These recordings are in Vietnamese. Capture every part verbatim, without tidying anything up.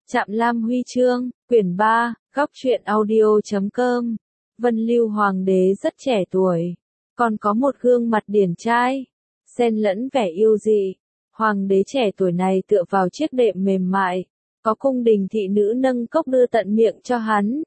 Trạm Lam Huy chương, quyển ba, góc truyện audio chấm com. Vân Lưu Hoàng đế rất trẻ tuổi, còn có một gương mặt điển trai, xen lẫn vẻ yêu dị. Hoàng đế trẻ tuổi này tựa vào chiếc đệm mềm mại, có cung đình thị nữ nâng cốc đưa tận miệng cho hắn.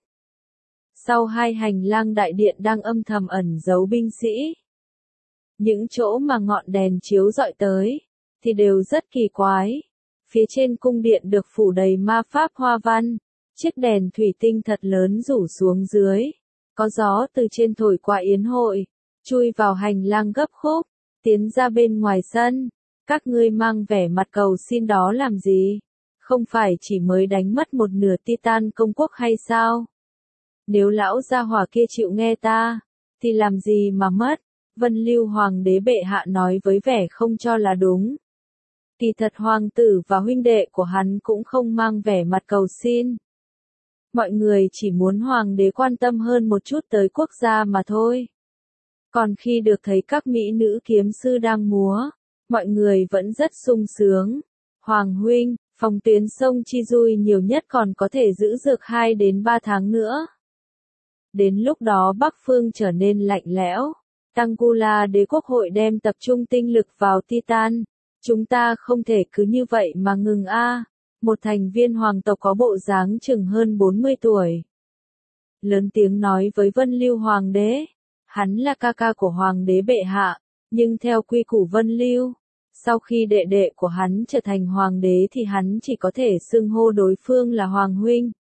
Sau hai hành lang đại điện đang âm thầm ẩn giấu binh sĩ. Những chỗ mà ngọn đèn chiếu rọi tới, thì đều rất kỳ quái. Phía trên cung điện được phủ đầy ma pháp hoa văn, chiếc đèn thủy tinh thật lớn rủ xuống dưới. Có gió từ trên thổi qua yến hội, chui vào hành lang gấp khúc, tiến ra bên ngoài sân. Các ngươi mang vẻ mặt cầu xin đó làm gì? Không phải chỉ mới đánh mất một nửa Titan công quốc hay sao? Nếu lão gia hỏa kia chịu nghe ta, thì làm gì mà mất? Vân Lưu Hoàng đế bệ hạ nói với vẻ không cho là đúng. Kỳ thật hoàng tử và huynh đệ của hắn cũng không mang vẻ mặt cầu xin. Mọi người chỉ muốn hoàng đế quan tâm hơn một chút tới quốc gia mà thôi. Còn khi được thấy các mỹ nữ kiếm sư đang múa, mọi người vẫn rất sung sướng. Hoàng huynh, phòng tuyến sông Chi Dui nhiều nhất còn có thể giữ dược hai đến ba tháng nữa. Đến lúc đó Bắc Phương trở nên lạnh lẽo. Tangula đế quốc hội đem tập trung tinh lực vào Titan. Chúng ta không thể cứ như vậy mà ngừng a. Một thành viên hoàng tộc có bộ dáng chừng hơn bốn mươi tuổi. Lớn tiếng nói với Vân Lưu Hoàng đế. Hắn là ca ca của Hoàng đế bệ hạ, nhưng theo quy củ Vân Lưu, sau khi đệ đệ của hắn trở thành hoàng đế thì hắn chỉ có thể xưng hô đối phương là Hoàng huynh.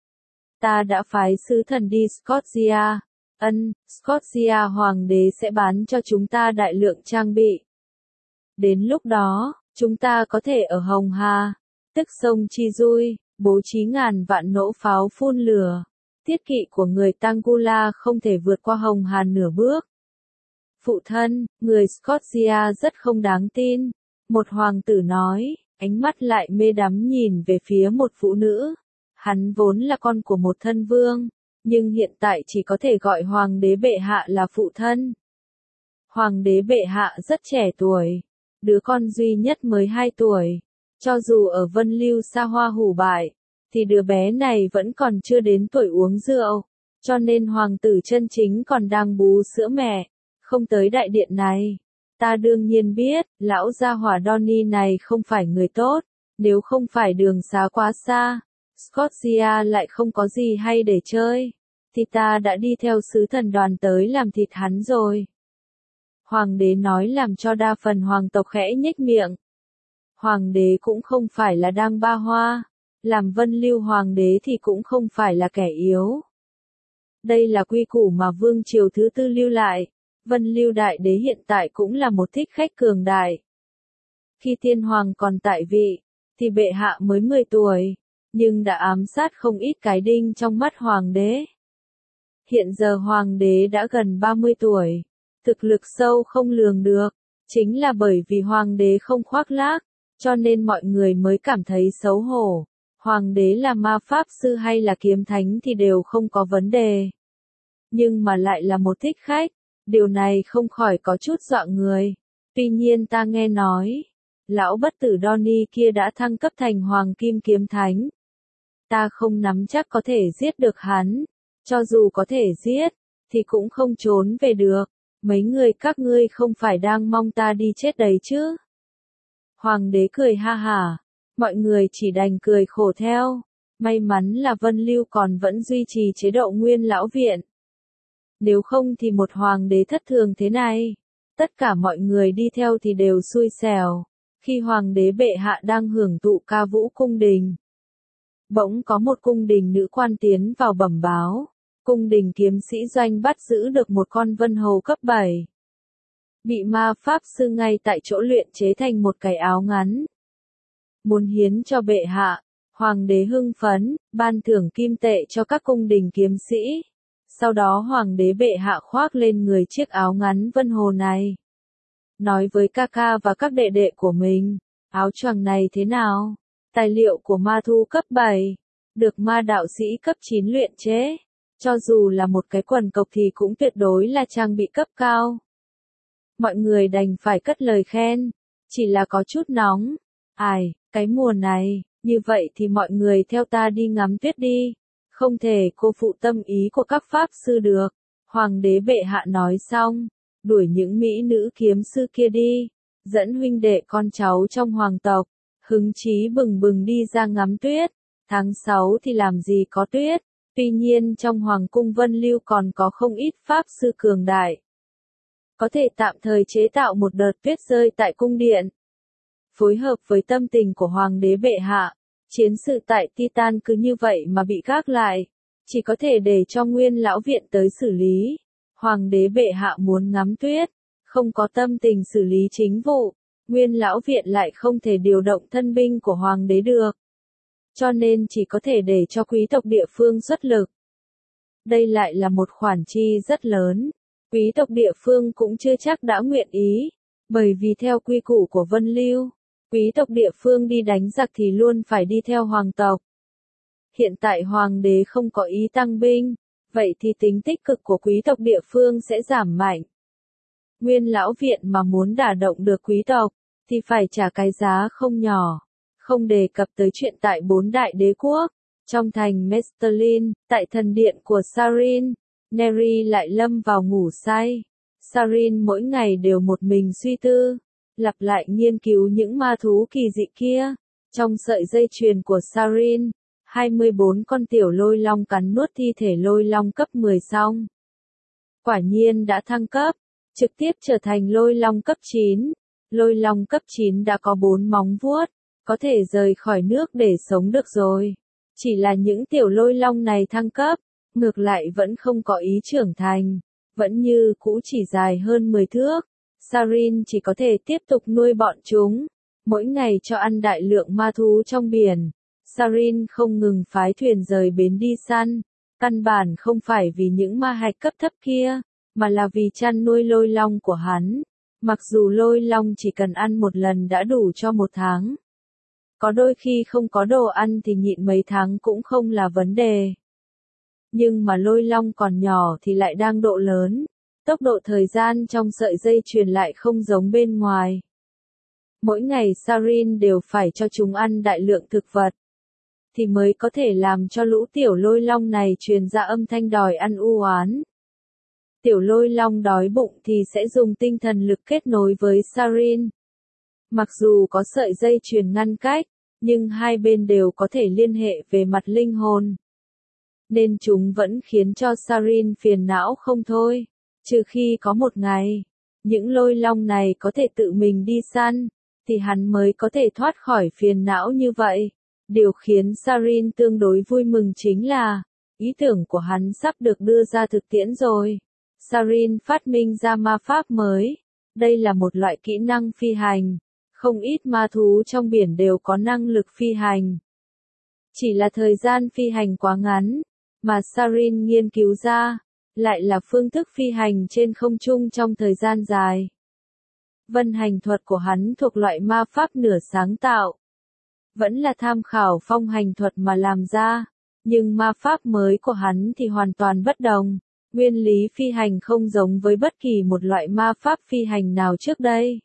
Ta đã phái sứ thần đi Scotia. Ân, Scotia hoàng đế sẽ bán cho chúng ta đại lượng trang bị. Đến lúc đó, chúng ta có thể ở Hồng Hà, tức sông Chi Dui, bố trí ngàn vạn nỗ pháo phun lửa. Thiết kỵ của người Tangula không thể vượt qua Hồng Hà nửa bước. Phụ thân, người Scotia rất không đáng tin. Một hoàng tử nói, ánh mắt lại mê đắm nhìn về phía một phụ nữ. Hắn vốn là con của một thân vương, nhưng hiện tại chỉ có thể gọi hoàng đế bệ hạ là phụ thân. Hoàng đế bệ hạ rất trẻ tuổi, đứa con duy nhất mới hai tuổi. Cho dù ở Vân Lưu xa hoa hủ bại, thì đứa bé này vẫn còn chưa đến tuổi uống rượu, cho nên hoàng tử chân chính còn đang bú sữa mẹ, không tới đại điện này. Ta đương nhiên biết, lão gia hỏa Donny này không phải người tốt, nếu không phải đường xá quá xa, Scotia lại không có gì hay để chơi, thì ta đã đi theo sứ thần đoàn tới làm thịt hắn rồi. Hoàng đế nói làm cho đa phần hoàng tộc khẽ nhếch miệng. Hoàng đế cũng không phải là đang ba hoa, làm Vân Lưu Hoàng đế thì cũng không phải là kẻ yếu. Đây là quy củ mà vương triều thứ tư lưu lại. Vân Lưu Đại đế hiện tại cũng là một thích khách cường đại. Khi tiên hoàng còn tại vị, thì bệ hạ mới mười tuổi, nhưng đã ám sát không ít cái đinh trong mắt hoàng đế. Hiện giờ hoàng đế đã gần ba mươi tuổi, thực lực sâu không lường được, chính là bởi vì hoàng đế không khoác lác, cho nên mọi người mới cảm thấy xấu hổ. Hoàng đế là ma pháp sư hay là kiếm thánh thì đều không có vấn đề. Nhưng mà lại là một thích khách, điều này không khỏi có chút dọa người. Tuy nhiên ta nghe nói, lão bất tử Donny kia đã thăng cấp thành hoàng kim kiếm thánh. Ta không nắm chắc có thể giết được hắn, cho dù có thể giết, thì cũng không trốn về được. Mấy người các ngươi không phải đang mong ta đi chết đấy chứ? Hoàng đế cười ha hả, mọi người chỉ đành cười khổ theo. May mắn là Vân Lưu còn vẫn duy trì chế độ nguyên lão viện. Nếu không thì một hoàng đế thất thường thế này, tất cả mọi người đi theo thì đều xui xẻo. Khi hoàng đế bệ hạ đang hưởng thụ ca vũ cung đình, bỗng có một cung đình nữ quan tiến vào bẩm báo. Cung đình kiếm sĩ doanh bắt giữ được một con vân hầu cấp bảy. Bị ma pháp sư ngay tại chỗ luyện chế thành một cái áo ngắn. Muốn hiến cho bệ hạ, hoàng đế hưng phấn, ban thưởng kim tệ cho các cung đình kiếm sĩ. Sau đó hoàng đế bệ hạ khoác lên người chiếc áo ngắn vân hồ này. Nói với ca ca và các đệ đệ của mình, áo choàng này thế nào? Tài liệu của ma thu cấp bảy, được ma đạo sĩ cấp chín luyện chế. Cho dù là một cái quần cộc thì cũng tuyệt đối là trang bị cấp cao. Mọi người đành phải cất lời khen, chỉ là có chút nóng. Ai, cái mùa này, Như vậy thì mọi người theo ta đi ngắm tuyết đi. Không thể cô phụ tâm ý của các pháp sư được. Hoàng đế bệ hạ nói xong, đuổi những mỹ nữ kiếm sư kia đi, dẫn huynh đệ con cháu trong hoàng tộc, hứng chí bừng bừng đi ra ngắm tuyết. Tháng sáu thì làm gì có tuyết, tuy nhiên trong hoàng cung Vân Lưu còn có không ít pháp sư cường đại. Có thể tạm thời chế tạo một đợt tuyết rơi tại cung điện. Phối hợp với tâm tình của hoàng đế bệ hạ, chiến sự tại Titan cứ như vậy mà bị gác lại, chỉ có thể để cho Nguyên lão viện tới xử lý. Hoàng đế bệ hạ muốn ngắm tuyết, không có tâm tình xử lý chính vụ, Nguyên lão viện lại không thể điều động thân binh của hoàng đế được. Cho nên chỉ có thể để cho quý tộc địa phương xuất lực. Đây lại là một khoản chi rất lớn, quý tộc địa phương cũng chưa chắc đã nguyện ý, bởi vì theo quy củ của Vân Lưu, quý tộc địa phương đi đánh giặc thì luôn phải đi theo hoàng tộc. Hiện tại hoàng đế không có ý tăng binh, vậy thì tính tích cực của quý tộc địa phương sẽ giảm mạnh. Nguyên lão viện mà muốn đả động được quý tộc, thì phải trả cái giá không nhỏ. Không đề cập tới chuyện tại bốn đại đế quốc, trong thành Mestelin, tại thần điện của Sarin, Neri lại lâm vào ngủ say. Sarin mỗi ngày đều một mình suy tư, lặp lại nghiên cứu những ma thú kỳ dị kia. Trong sợi dây chuyền của Sarin, hai mươi bốn con tiểu lôi long cắn nuốt thi thể lôi long cấp mười xong. Quả nhiên đã thăng cấp, trực tiếp trở thành lôi long cấp chín. Lôi long cấp chín đã có bốn móng vuốt, có thể rời khỏi nước để sống được rồi. Chỉ là những tiểu lôi long này thăng cấp, ngược lại vẫn không có ý trưởng thành, vẫn như cũ chỉ dài hơn mười thước. Sarin chỉ có thể tiếp tục nuôi bọn chúng, mỗi ngày cho ăn đại lượng ma thú trong biển. Sarin không ngừng phái thuyền rời bến đi săn, căn bản không phải vì những ma hạch cấp thấp kia, mà là vì chăn nuôi lôi long của hắn. Mặc dù lôi long chỉ cần ăn một lần đã đủ cho một tháng. Có đôi khi không có đồ ăn thì nhịn mấy tháng cũng không là vấn đề. Nhưng mà lôi long còn nhỏ thì lại đang độ lớn, tốc độ thời gian trong sợi dây chuyền lại không giống bên ngoài. Mỗi ngày Sarin đều phải cho chúng ăn đại lượng thực vật, thì mới có thể làm cho lũ tiểu lôi long này truyền ra âm thanh đòi ăn u oán. Tiểu lôi long đói bụng thì sẽ dùng tinh thần lực kết nối với Sarin. Mặc dù có sợi dây chuyền ngăn cách, nhưng hai bên đều có thể liên hệ về mặt linh hồn. Nên chúng vẫn khiến cho Sarin phiền não không thôi. Trừ khi có một ngày, những lôi long này có thể tự mình đi săn, thì hắn mới có thể thoát khỏi phiền não như vậy. Điều khiến Sarin tương đối vui mừng chính là, ý tưởng của hắn sắp được đưa ra thực tiễn rồi. Sarin phát minh ra ma pháp mới. Đây là một loại kỹ năng phi hành. Không ít ma thú trong biển đều có năng lực phi hành. Chỉ là thời gian phi hành quá ngắn, mà Sarin nghiên cứu ra, lại là phương thức phi hành trên không trung trong thời gian dài. Vân hành thuật của hắn thuộc loại ma pháp nửa sáng tạo. Vẫn là tham khảo phong hành thuật mà làm ra, nhưng ma pháp mới của hắn thì hoàn toàn bất đồng. Nguyên lý phi hành không giống với bất kỳ một loại ma pháp phi hành nào trước đây.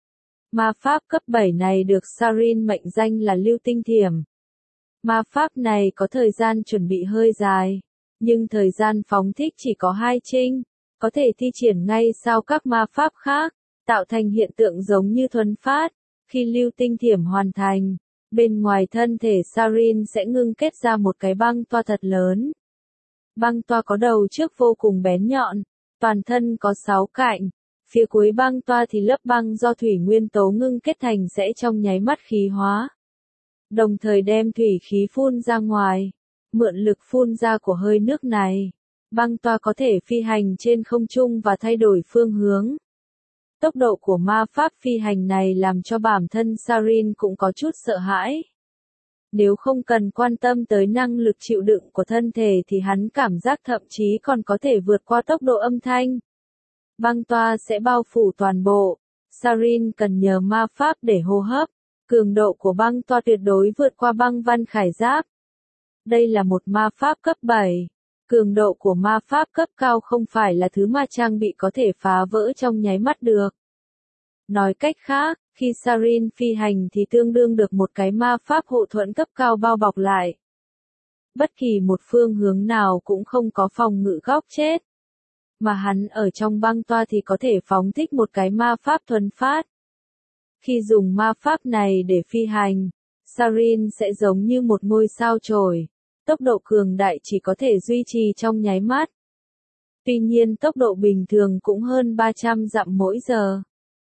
Ma pháp cấp bảy này được Sarin mệnh danh là lưu tinh thiểm. Ma pháp này có thời gian chuẩn bị hơi dài, nhưng thời gian phóng thích chỉ có hai trinh, có thể thi triển ngay sau các ma pháp khác, tạo thành hiện tượng giống như thuấn phát. Khi lưu tinh thiểm hoàn thành, bên ngoài thân thể Sarin sẽ ngưng kết ra một cái băng toa thật lớn. Băng toa có đầu trước vô cùng bén nhọn, toàn thân có sáu cạnh. Phía cuối băng toa thì lớp băng do thủy nguyên tố ngưng kết thành sẽ trong nháy mắt khí hóa. Đồng thời đem thủy khí phun ra ngoài. Mượn lực phun ra của hơi nước này, băng toa có thể phi hành trên không trung và thay đổi phương hướng. Tốc độ của ma pháp phi hành này làm cho bản thân Sarin cũng có chút sợ hãi. Nếu không cần quan tâm tới năng lực chịu đựng của thân thể thì hắn cảm giác thậm chí còn có thể vượt qua tốc độ âm thanh. Băng toa sẽ bao phủ toàn bộ. Sarin cần nhờ ma pháp để hô hấp. Cường độ của băng toa tuyệt đối vượt qua băng văn khải giáp. Đây là một ma pháp cấp bảy. Cường độ của ma pháp cấp cao không phải là thứ mà trang bị có thể phá vỡ trong nháy mắt được. Nói cách khác, Khi Sarin phi hành thì tương đương được một cái ma pháp hộ thuẫn cấp cao bao bọc lại. Bất kỳ một phương hướng nào cũng không có phòng ngự góc chết. Mà hắn ở trong băng toa thì có thể phóng thích một cái ma pháp thuần phát. Khi dùng ma pháp này để phi hành, Sarin sẽ giống như một ngôi sao chổi, tốc độ cường đại chỉ có thể duy trì trong nháy mắt. Tuy nhiên tốc độ bình thường cũng hơn ba trăm dặm mỗi giờ.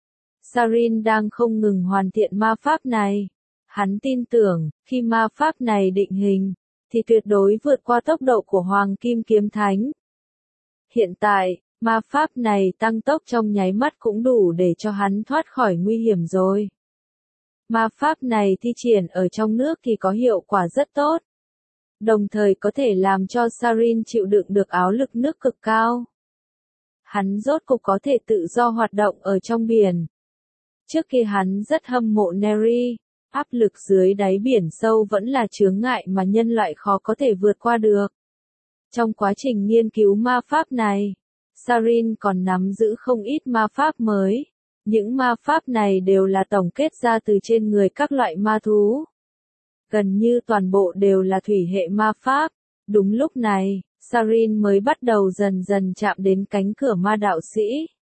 Sarin đang không ngừng hoàn thiện ma pháp này. Hắn tin tưởng, khi ma pháp này định hình, thì tuyệt đối vượt qua tốc độ của Hoàng Kim Kiếm Thánh. Hiện tại, ma pháp này tăng tốc trong nháy mắt cũng đủ để cho hắn thoát khỏi nguy hiểm rồi. Ma pháp này thi triển ở trong nước thì có hiệu quả rất tốt. Đồng thời có thể làm cho Sarin chịu đựng được áp lực nước cực cao. Hắn rốt cục có thể tự do hoạt động ở trong biển. Trước kia hắn rất hâm mộ Neri, áp lực dưới đáy biển sâu vẫn là chướng ngại mà nhân loại khó có thể vượt qua được. Trong quá trình nghiên cứu ma pháp này, Sarin còn nắm giữ không ít ma pháp mới. Những ma pháp này đều là tổng kết ra từ trên người các loại ma thú. Gần như toàn bộ đều là thủy hệ ma pháp. Đúng lúc này, Sarin mới bắt đầu dần dần chạm đến cánh cửa ma đạo sĩ.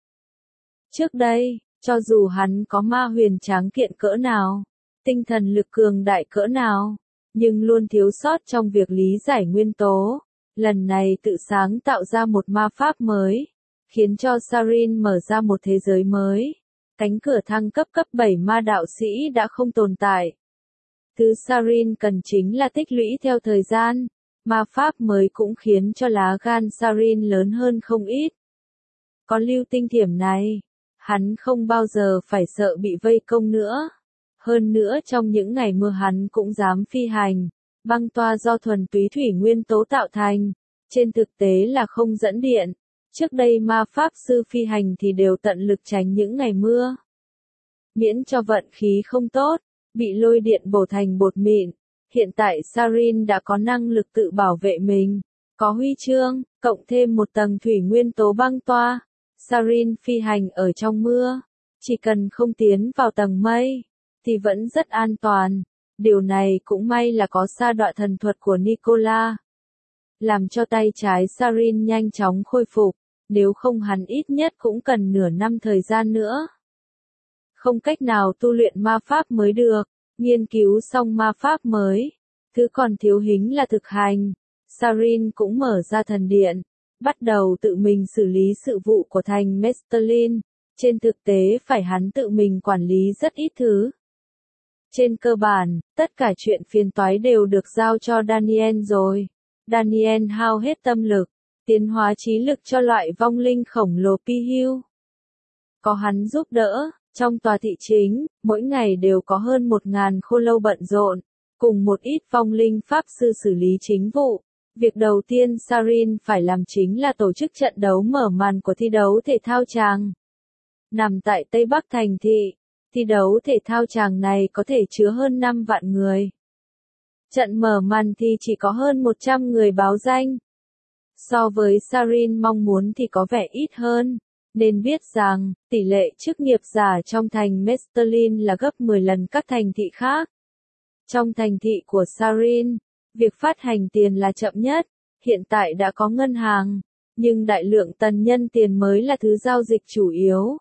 Trước đây, cho dù hắn có ma huyền tráng kiện cỡ nào, tinh thần lực cường đại cỡ nào, nhưng luôn thiếu sót trong việc lý giải nguyên tố. Lần này tự sáng tạo ra một ma pháp mới, khiến cho Sarin mở ra một thế giới mới. Cánh cửa thăng cấp cấp bảy ma đạo sĩ đã không tồn tại. Thứ Sarin cần chính là tích lũy theo thời gian. Ma pháp mới cũng khiến cho lá gan Sarin lớn hơn không ít. Có lưu tinh thiểm này, hắn không bao giờ phải sợ bị vây công nữa. Hơn nữa trong những ngày mưa hắn cũng dám phi hành. Băng toa do thuần túy thủy nguyên tố tạo thành, trên thực tế là không dẫn điện. Trước đây ma pháp sư phi hành thì đều tận lực tránh những ngày mưa. Miễn cho vận khí không tốt, bị lôi điện bổ thành bột mịn. Hiện tại Sarin đã có năng lực tự bảo vệ mình. Có huy chương, cộng thêm một tầng thủy nguyên tố băng toa. Sarin phi hành ở trong mưa. Chỉ cần không tiến vào tầng mây, thì vẫn rất an toàn. Điều này cũng may là có sa đọa thần thuật của Nicola. Làm cho tay trái Sarin nhanh chóng khôi phục. Nếu không hắn ít nhất cũng cần nửa năm thời gian nữa. Không cách nào tu luyện ma pháp mới được. Nghiên cứu xong ma pháp mới. Thứ còn thiếu hính là thực hành. Sarin cũng mở ra thần điện. Bắt đầu tự mình xử lý sự vụ của thành Mestelin. Trên thực tế phải hắn tự mình quản lý rất ít thứ. Trên cơ bản, tất cả chuyện phiền toái đều được giao cho Daniel rồi. Daniel hao hết tâm lực, tiến hóa trí lực cho loại vong linh khổng lồ Pihiu. Có hắn giúp đỡ, trong tòa thị chính, mỗi ngày đều có hơn một ngàn khô lâu bận rộn, cùng một ít vong linh pháp sư xử lý chính vụ. Việc đầu tiên Sarin phải làm chính là tổ chức trận đấu mở màn của thi đấu thể thao tràng. Nằm tại Tây Bắc thành thị, thi đấu thể thao tràng này có thể chứa hơn năm vạn người. Trận mở màn thì chỉ có hơn một trăm người báo danh. So với Sarin mong muốn thì có vẻ ít hơn, nên biết rằng, tỷ lệ chức nghiệp giả trong thành Mestelin là gấp mười lần các thành thị khác. Trong thành thị của Sarin, việc phát hành tiền là chậm nhất, hiện tại đã có ngân hàng, nhưng đại lượng tần nhân tiền mới là thứ giao dịch chủ yếu.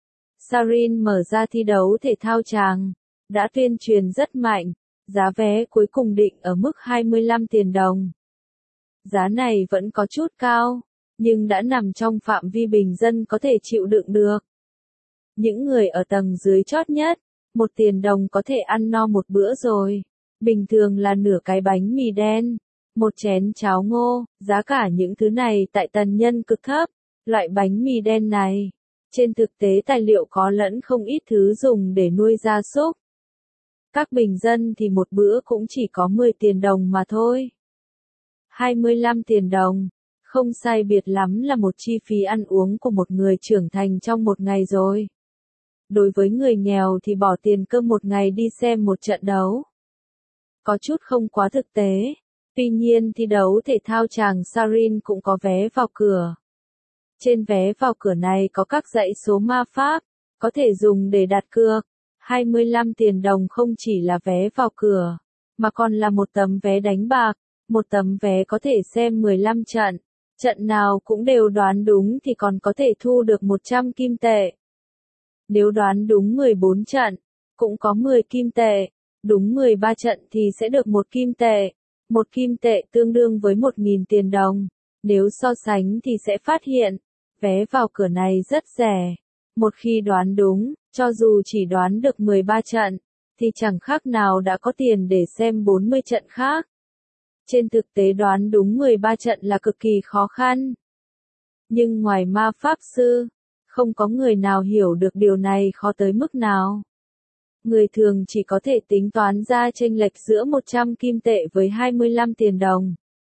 Sarin mở ra thi đấu thể thao tràng, đã tuyên truyền rất mạnh, giá vé cuối cùng định ở mức hai mươi lăm tiền đồng. Giá này vẫn có chút cao, nhưng đã nằm trong phạm vi bình dân có thể chịu đựng được. Những người ở tầng dưới chót nhất, một tiền đồng có thể ăn no một bữa rồi. Bình thường là nửa cái bánh mì đen, một chén cháo ngô, giá cả những thứ này tại tần nhân cực thấp. Loại bánh mì đen này, trên thực tế tài liệu có lẫn không ít thứ dùng để nuôi gia súc. Các bình dân thì một bữa cũng chỉ có mười tiền đồng mà thôi. hai mươi lăm tiền đồng, không sai biệt lắm là một chi phí ăn uống của một người trưởng thành trong một ngày rồi. Đối với người nghèo thì bỏ tiền cơm một ngày đi xem một trận đấu. Có chút không quá thực tế. Tuy nhiên thi đấu thể thao tràng Sarin cũng có vé vào cửa. Trên vé vào cửa này có các dãy số ma pháp, có thể dùng để đặt cược. hai mươi lăm tiền đồng không chỉ là vé vào cửa, mà còn là một tấm vé đánh bạc, một tấm vé có thể xem mười lăm trận, trận nào cũng đều đoán đúng thì còn có thể thu được một trăm kim tệ. Nếu đoán đúng mười bốn trận, cũng có mười kim tệ, đúng mười ba trận thì sẽ được một kim tệ, một kim tệ tương đương với một nghìn tiền đồng. Nếu so sánh thì sẽ phát hiện, vé vào cửa này rất rẻ. Một khi đoán đúng, cho dù chỉ đoán được mười ba trận, thì chẳng khác nào đã có tiền để xem bốn mươi trận khác. Trên thực tế đoán đúng mười ba trận là cực kỳ khó khăn. Nhưng ngoài ma pháp sư, không có người nào hiểu được điều này khó tới mức nào. Người thường chỉ có thể tính toán ra chênh lệch giữa một trăm kim tệ với hai mươi lăm tiền đồng.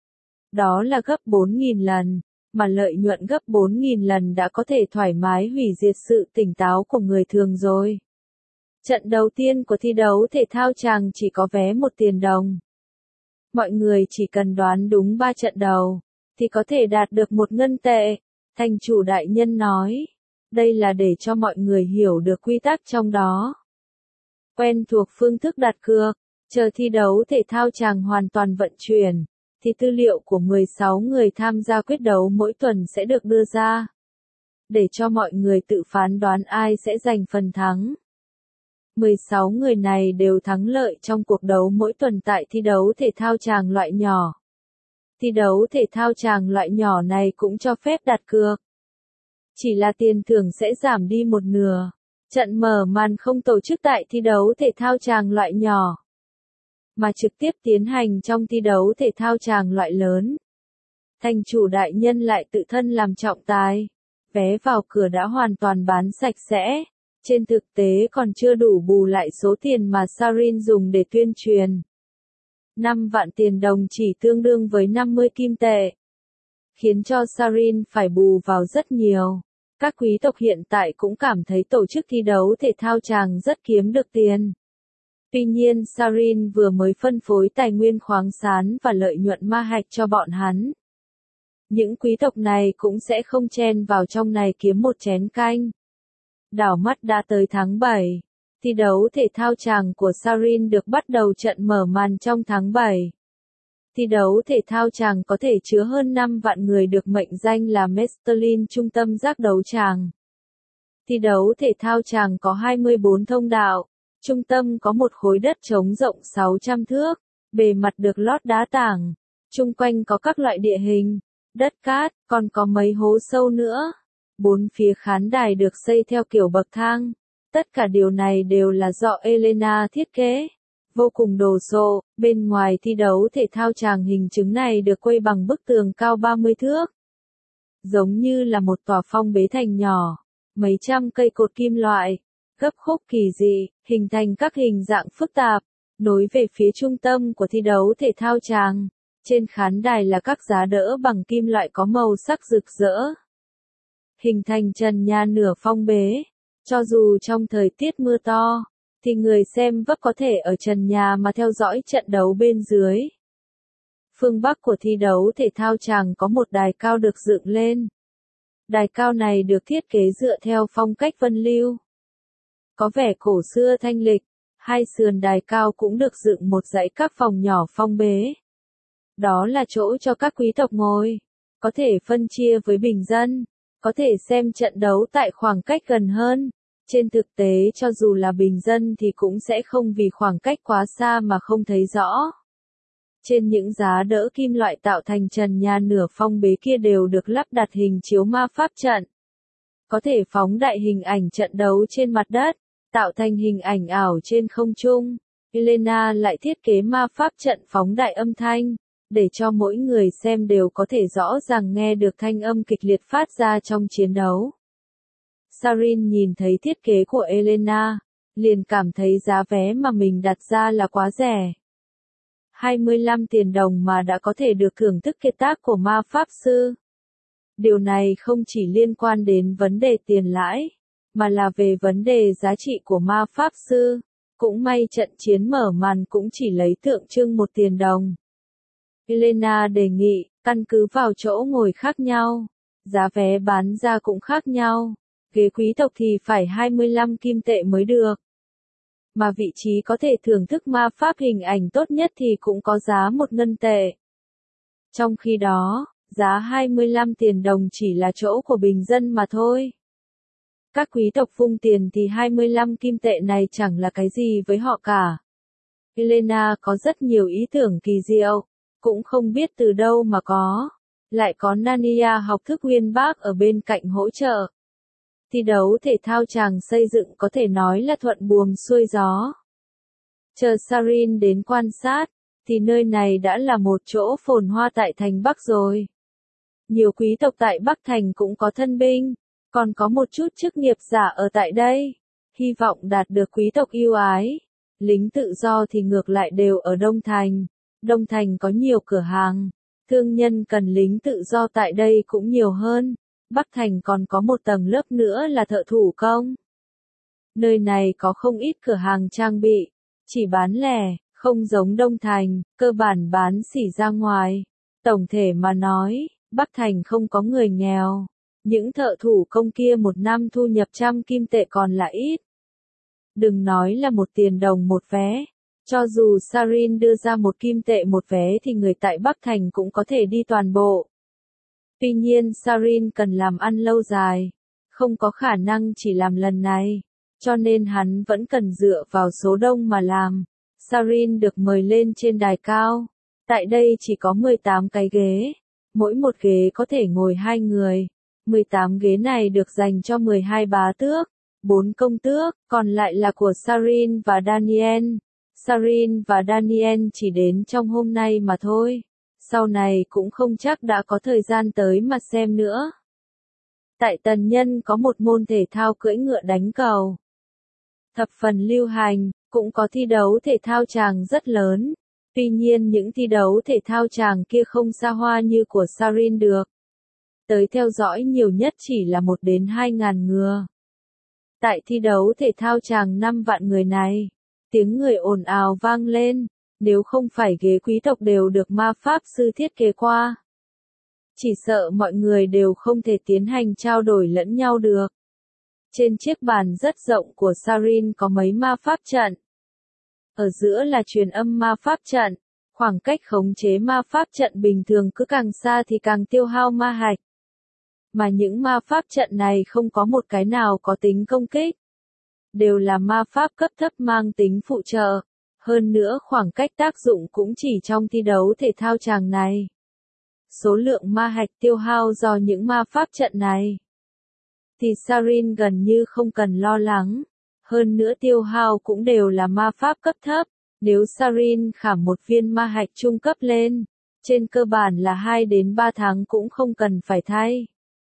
Đó là gấp bốn nghìn lần, mà lợi nhuận gấp bốn nghìn lần đã có thể thoải mái hủy diệt sự tỉnh táo của người thường rồi. Trận đầu tiên của thi đấu thể thao chàng chỉ có vé một tiền đồng. Mọi người chỉ cần đoán đúng ba trận đầu, thì có thể đạt được một ngân tệ. Thành chủ đại nhân nói, đây là để cho mọi người hiểu được quy tắc trong đó. Quen thuộc phương thức đặt cược, chờ thi đấu thể thao chàng hoàn toàn vận chuyển, thì tư liệu của mười sáu người tham gia quyết đấu mỗi tuần sẽ được đưa ra, để cho mọi người tự phán đoán ai sẽ giành phần thắng. mười sáu người này đều thắng lợi trong cuộc đấu mỗi tuần tại thi đấu thể thao chàng loại nhỏ. Thi đấu thể thao chàng loại nhỏ này cũng cho phép đặt cược. Chỉ là tiền thưởng sẽ giảm đi một nửa. Trận mở màn không tổ chức tại thi đấu thể thao chàng loại nhỏ, mà trực tiếp tiến hành trong thi đấu thể thao chàng loại lớn. Thành chủ đại nhân lại tự thân làm trọng tài. Vé vào cửa đã hoàn toàn bán sạch sẽ. Trên thực tế còn chưa đủ bù lại số tiền mà Sarin dùng để tuyên truyền. năm vạn tiền đồng chỉ tương đương với năm mươi kim tệ. Khiến cho Sarin phải bù vào rất nhiều. Các quý tộc hiện tại cũng cảm thấy tổ chức thi đấu thể thao chàng rất kiếm được tiền. Tuy nhiên Sarin vừa mới phân phối tài nguyên khoáng sản và lợi nhuận ma hạch cho bọn hắn. Những quý tộc này cũng sẽ không chen vào trong này kiếm một chén canh. Đảo mắt đã tới tháng bảy. Thi đấu thể thao chàng của Sarin được bắt đầu trận mở màn trong tháng bảy. Thi đấu thể thao chàng có thể chứa hơn năm vạn người được mệnh danh là Mestelin trung tâm giác đấu chàng. Thi đấu thể thao chàng có hai mươi bốn thông đạo. Trung tâm có một khối đất trống rộng sáu trăm thước, bề mặt được lót đá tảng. Chung quanh có các loại địa hình, đất cát, còn có mấy hố sâu nữa. Bốn phía khán đài được xây theo kiểu bậc thang. Tất cả điều này đều là do Elena thiết kế. Vô cùng đồ sộ, bên ngoài thi đấu thể thao chàng hình chứng này được quây bằng bức tường cao ba mươi thước. Giống như là một tòa phong bế thành nhỏ, mấy trăm cây cột kim loại, gấp khúc kỳ dị, hình thành các hình dạng phức tạp, nối về phía trung tâm của thi đấu thể thao chàng. Trên khán đài là các giá đỡ bằng kim loại có màu sắc rực rỡ. Hình thành trần nhà nửa phong bế, cho dù trong thời tiết mưa to, thì người xem vẫn có thể ở trần nhà mà theo dõi trận đấu bên dưới. Phương Bắc của thi đấu thể thao chàng có một đài cao được dựng lên. Đài cao này được thiết kế dựa theo phong cách Vân Lưu. Có vẻ cổ xưa thanh lịch, hai sườn đài cao cũng được dựng một dãy các phòng nhỏ phong bế. Đó là chỗ cho các quý tộc ngồi, có thể phân chia với bình dân, có thể xem trận đấu tại khoảng cách gần hơn. Trên thực tế cho dù là bình dân thì cũng sẽ không vì khoảng cách quá xa mà không thấy rõ. Trên những giá đỡ kim loại tạo thành trần nhà nửa phong bế kia đều được lắp đặt hình chiếu ma pháp trận. Có thể phóng đại hình ảnh trận đấu trên mặt đất, tạo thành hình ảnh ảo trên không trung. Elena lại thiết kế ma pháp trận phóng đại âm thanh, để cho mỗi người xem đều có thể rõ ràng nghe được thanh âm kịch liệt phát ra trong chiến đấu. Sarin nhìn thấy thiết kế của Elena, liền cảm thấy giá vé mà mình đặt ra là quá rẻ. hai mươi lăm tiền đồng mà đã có thể được thưởng thức kiệt tác của ma pháp sư. Điều này không chỉ liên quan đến vấn đề tiền lãi, mà là về vấn đề giá trị của ma pháp sư. Cũng may trận chiến mở màn cũng chỉ lấy tượng trưng một tiền đồng. Elena đề nghị, căn cứ vào chỗ ngồi khác nhau, giá vé bán ra cũng khác nhau. Ghế quý tộc thì phải hai mươi lăm kim tệ mới được. mà vị trí có thể thưởng thức ma pháp hình ảnh tốt nhất thì cũng có giá một ngân tệ. Trong khi đó, giá hai mươi lăm tiền đồng chỉ là chỗ của bình dân mà thôi. Các quý tộc vung tiền thì hai mươi lăm kim tệ này chẳng là cái gì với họ cả. Elena có rất nhiều ý tưởng kỳ diệu, cũng không biết từ đâu mà có. Lại có Narnia học thức uyên bác ở bên cạnh hỗ trợ. Thi đấu thể thao chàng xây dựng có thể nói là thuận buồm xuôi gió. Chờ Sarin đến quan sát, thì nơi này đã là một chỗ phồn hoa tại thành Bắc rồi. Nhiều quý tộc tại Bắc Thành cũng có thân binh, còn có một chút chức nghiệp giả ở tại đây. Hy vọng đạt được quý tộc yêu ái. Lính tự do thì ngược lại đều ở Đông Thành. Đông Thành có nhiều cửa hàng. Thương nhân cần lính tự do tại đây cũng nhiều hơn. Bắc Thành còn có một tầng lớp nữa là thợ thủ công. Nơi này có không ít cửa hàng trang bị, chỉ bán lẻ, không giống Đông Thành, cơ bản bán xỉ ra ngoài. Tổng thể mà nói, Bắc Thành không có người nghèo. Những thợ thủ công kia một năm thu nhập trăm kim tệ còn là ít. Đừng nói là một tiền đồng một vé. Cho dù Sarin đưa ra một kim tệ một vé thì người tại Bắc Thành cũng có thể đi toàn bộ. Tuy nhiên Sarin cần làm ăn lâu dài, không có khả năng chỉ làm lần này, cho nên hắn vẫn cần dựa vào số đông mà làm. Sarin được mời lên trên đài cao. Tại đây chỉ có mười tám cái ghế, mỗi một ghế có thể ngồi hai người. mười tám ghế này được dành cho mười hai bá tước, bốn công tước, còn lại là của Sarin và Daniel. Sarin và Daniel chỉ đến trong hôm nay mà thôi. Sau này cũng không chắc đã có thời gian tới mà xem nữa. Tại Tần Nhân có một môn thể thao cưỡi ngựa đánh cầu. Thập phần lưu hành, cũng có thi đấu thể thao chàng rất lớn. Tuy nhiên những thi đấu thể thao chàng kia không xa hoa như của Sarin được. Tới theo dõi nhiều nhất chỉ là một đến hai ngàn ngựa. Tại thi đấu thể thao chàng năm vạn người này, tiếng người ồn ào vang lên. Nếu không phải ghế quý tộc đều được ma pháp sư thiết kế qua, chỉ sợ mọi người đều không thể tiến hành trao đổi lẫn nhau được. Trên chiếc bàn rất rộng của Sarin có mấy ma pháp trận. Ở giữa là truyền âm ma pháp trận. Khoảng cách khống chế ma pháp trận bình thường cứ càng xa thì càng tiêu hao ma hạch. Mà những ma pháp trận này không có một cái nào có tính công kích. Đều là ma pháp cấp thấp mang tính phụ trợ. Hơn nữa khoảng cách tác dụng cũng chỉ trong thi đấu thể thao chàng này. Số lượng ma hạch tiêu hao do những ma pháp trận này thì Sarin gần như không cần lo lắng. Hơn nữa tiêu hao cũng đều là ma pháp cấp thấp. Nếu Sarin khảm một viên ma hạch trung cấp lên, trên cơ bản là hai đến ba tháng cũng không cần phải thay.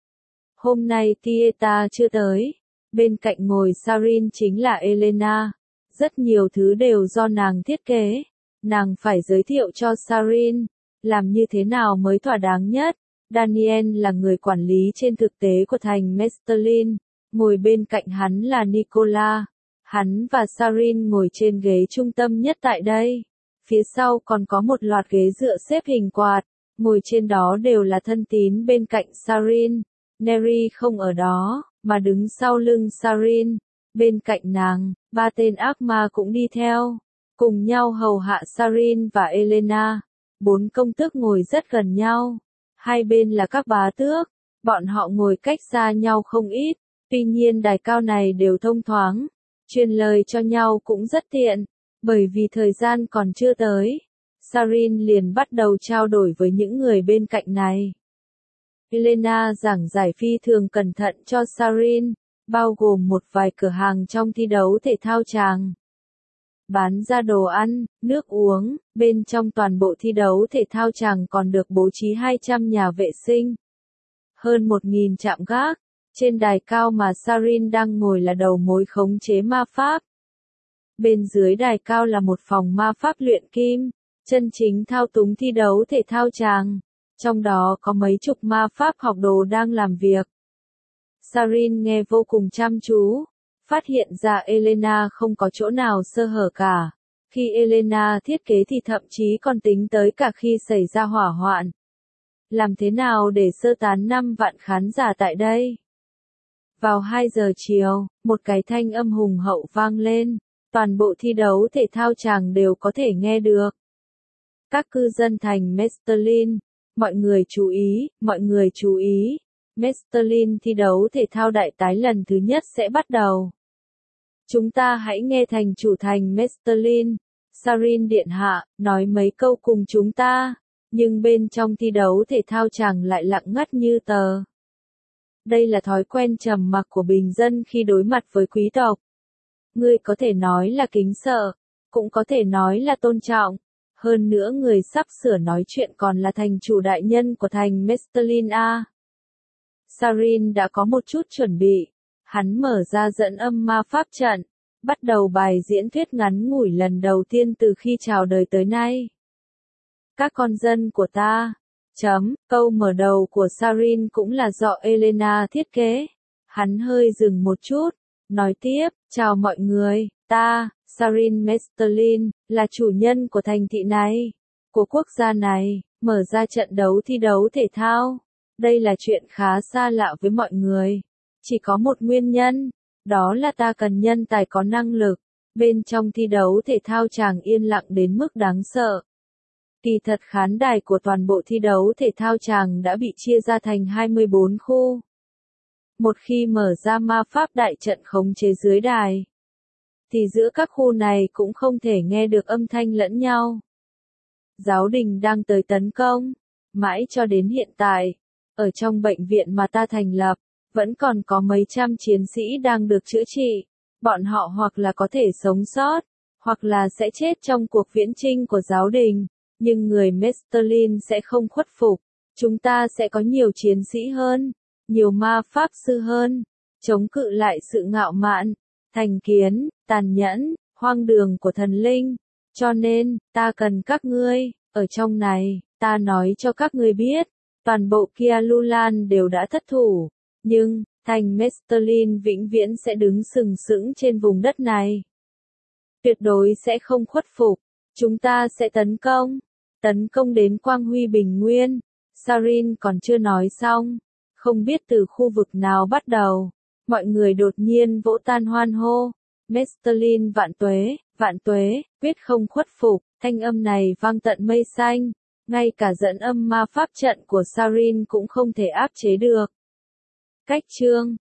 Hôm nay Tieta chưa tới. Bên cạnh ngồi Sarin chính là Elena. Rất nhiều thứ đều do nàng thiết kế. Nàng phải giới thiệu cho Sarin, làm như thế nào mới thỏa đáng nhất. Daniel là người quản lý trên thực tế của thành Mestelin, ngồi bên cạnh hắn là Nicola. Hắn và Sarin ngồi trên ghế trung tâm nhất tại đây. Phía sau còn có một loạt ghế dựa xếp hình quạt, ngồi trên đó đều là thân tín bên cạnh Sarin. Neri không ở đó, mà đứng sau lưng Sarin. Bên cạnh nàng, ba tên ác ma cũng đi theo, cùng nhau hầu hạ Sarin và Elena. Bốn công tước ngồi rất gần nhau, hai bên là các bá tước, bọn họ ngồi cách xa nhau không ít, tuy nhiên đài cao này đều thông thoáng, truyền lời cho nhau cũng rất tiện, bởi vì thời gian còn chưa tới. Sarin liền bắt đầu trao đổi với những người bên cạnh này. Elena giảng giải phi thường cẩn thận cho Sarin, bao gồm một vài cửa hàng trong thi đấu thể thao chàng. Bán ra đồ ăn, nước uống, bên trong toàn bộ thi đấu thể thao chàng còn được bố trí hai trăm nhà vệ sinh. Hơn một nghìn trạm gác, trên đài cao mà Sarin đang ngồi là đầu mối khống chế ma pháp. Bên dưới đài cao là một phòng ma pháp luyện kim, chân chính thao túng thi đấu thể thao chàng. Trong đó có mấy chục ma pháp học đồ đang làm việc. Sarin nghe vô cùng chăm chú, phát hiện ra Elena không có chỗ nào sơ hở cả. Khi Elena thiết kế thì thậm chí còn tính tới cả khi xảy ra hỏa hoạn. Làm thế nào để sơ tán năm vạn khán giả tại đây? Vào hai giờ chiều, một cái thanh âm hùng hậu vang lên. Toàn bộ thi đấu thể thao chàng đều có thể nghe được. Các cư dân thành Mestelin, mọi người chú ý, mọi người chú ý. Mestelin thi đấu thể thao đại tái lần thứ nhất sẽ bắt đầu. Chúng ta hãy nghe thành chủ thành Mestelin, Sarin điện hạ, nói mấy câu cùng chúng ta, nhưng bên trong thi đấu thể thao chàng lại lặng ngắt như tờ. Đây là thói quen trầm mặc của bình dân khi đối mặt với quý tộc. Ngươi có thể nói là kính sợ, cũng có thể nói là tôn trọng. Hơn nữa người sắp sửa nói chuyện còn là thành chủ đại nhân của thành Mestelin A. Sarin đã có một chút chuẩn bị. Hắn mở ra dẫn âm ma pháp trận, bắt đầu bài diễn thuyết ngắn ngủi lần đầu tiên từ khi chào đời tới nay. Các con dân của ta. Chấm, câu mở đầu của Sarin cũng là do Elena thiết kế. Hắn hơi dừng một chút, nói tiếp, chào mọi người, ta, Sarin Mestelin, là chủ nhân của thành thị này, của quốc gia này, mở ra trận đấu thi đấu thể thao. Đây là chuyện khá xa lạ với mọi người. Chỉ có một nguyên nhân, đó là ta cần nhân tài có năng lực. Bên trong thi đấu thể thao chàng yên lặng đến mức đáng sợ. Kỳ thật khán đài của toàn bộ thi đấu thể thao chàng đã bị chia ra thành hai mươi bốn khu. Một khi mở ra ma pháp đại trận khống chế dưới đài, thì giữa các khu này cũng không thể nghe được âm thanh lẫn nhau. Giáo đình đang tới tấn công. Mãi cho đến hiện tại, ở trong bệnh viện mà ta thành lập, vẫn còn có mấy trăm chiến sĩ đang được chữa trị. Bọn họ hoặc là có thể sống sót, hoặc là sẽ chết trong cuộc viễn chinh của giáo đình. Nhưng người Mestelin sẽ không khuất phục. Chúng ta sẽ có nhiều chiến sĩ hơn, nhiều ma pháp sư hơn, chống cự lại sự ngạo mạn, thành kiến, tàn nhẫn, hoang đường của thần linh. Cho nên, ta cần các ngươi, ở trong này, ta nói cho các ngươi biết, toàn bộ Kia Lulan đều đã thất thủ, nhưng, thành Mestelin vĩnh viễn sẽ đứng sừng sững trên vùng đất này. Tuyệt đối sẽ không khuất phục, chúng ta sẽ tấn công, tấn công đến quang huy bình nguyên. Sarin còn chưa nói xong, không biết từ khu vực nào bắt đầu, mọi người đột nhiên vỗ tan hoan hô. Mestelin vạn tuế, vạn tuế, quyết không khuất phục, thanh âm này vang tận mây xanh, ngay cả dẫn âm ma pháp trận của Sarin cũng không thể áp chế được. Cách chương